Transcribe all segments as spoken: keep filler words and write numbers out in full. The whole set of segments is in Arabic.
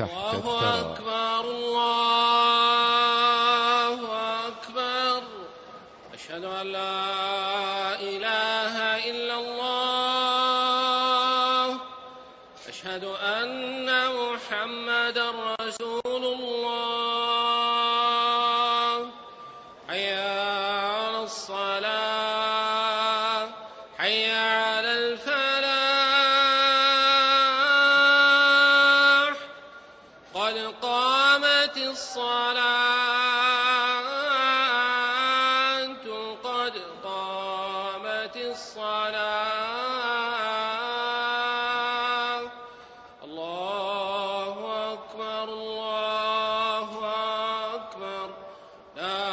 تحت الله الثرى. أكبر الله أكبر. أشهد أن لا إله إلا الله. أشهد أن محمدا رسول الله. حي على الصلاة حي على الفلاح قد قامت الصلاة قد قامت الصلاة. الله أكبر الله أكبر. لا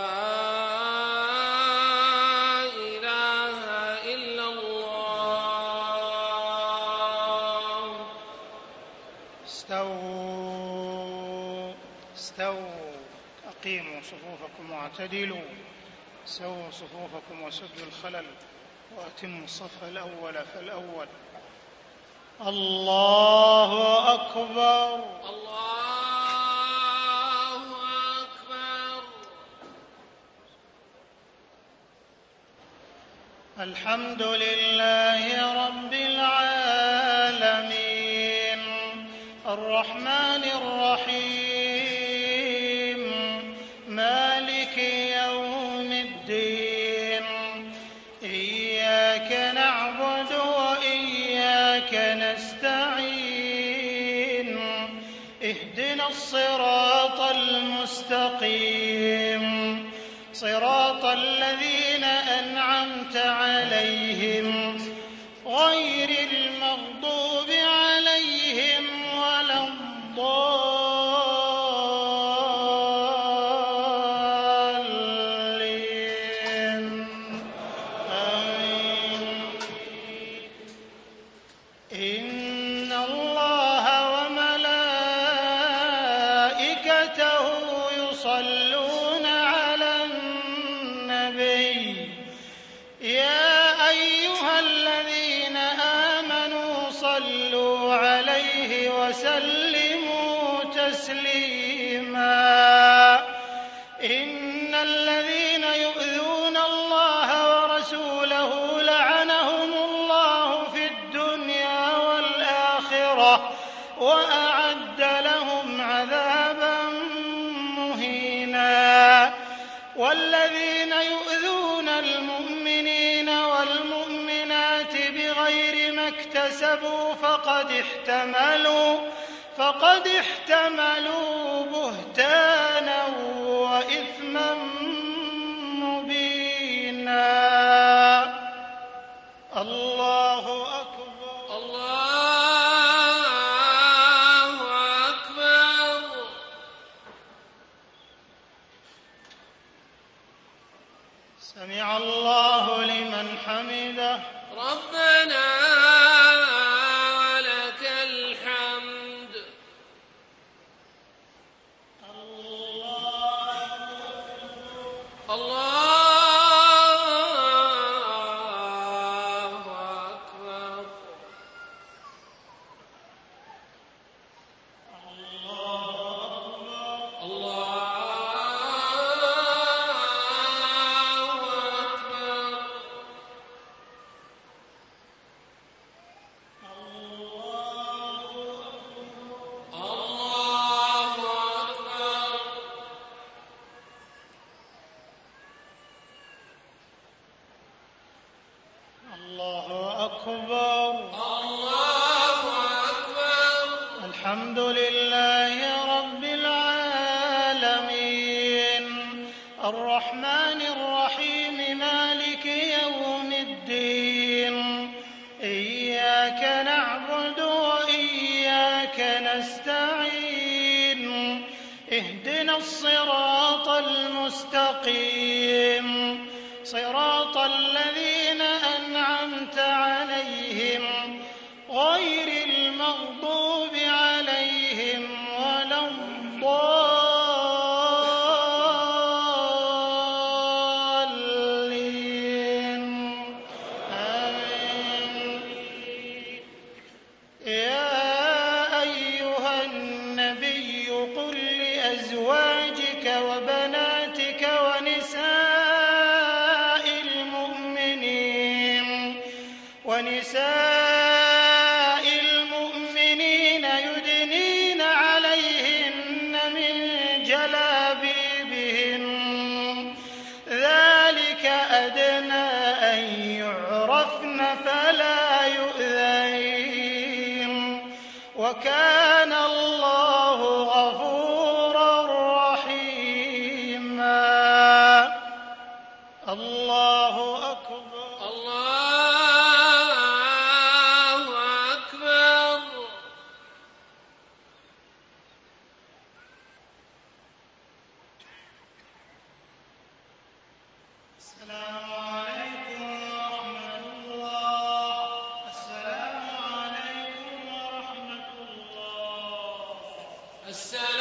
إله إلا الله. استووا استووا أقيموا صفوفكم واعتدلوا. سووا صفوفكم وسدوا الخلل وأتموا الصف الأول فالأول. الله أكبر الله أكبر. الحمد لله رب العالمين الرحمن الرحيم مالك يوم الدين إياك نعبد وإياك نستعين اهدنا الصراط المستقيم صراط الذين أنعمت عليهم غير المغضوب عليهم ولا الضالين. آمين. إن الله وملائكته يصلون على النبي يا أيها الذين آمنوا صلوا عليه وسلموا تسليما. إن الذين يؤذون الله ورسوله لعنهم الله في الدنيا والآخرة وأعد لهم عذابا مهينا. والذين يؤذون المؤمنين والمؤمنات بغير ما اكتسبوا فقد احتملوا فقد احتملوا بهتانا وإثما مبينا. الله أكبر الله أكبر. سمع الله لمن حمده. ربنا ولك الحمد. الله أكبر. الله أكبر. الله أكبر. الحمد لله رب العالمين الرحمن الرحيم مالك يوم الدين إياك نعبد وإياك نستعين اهدنا الصراط المستقيم صراط الذين أنعمت عليهم غير المغضوب عليهم ولا الضالين. آمين. يا أيها النبي أزواجك وبناتك ونساء المؤمنين ونساء المؤمنين يدنين عليهن من جلابيبهن ذلك أدنى أن يعرفن فلا يؤذين وكان الله غفورا رحيما. الله أكبر. الله أكبر. السلام عليكم ورحمة الله. السلام عليكم ورحمة الله. السلام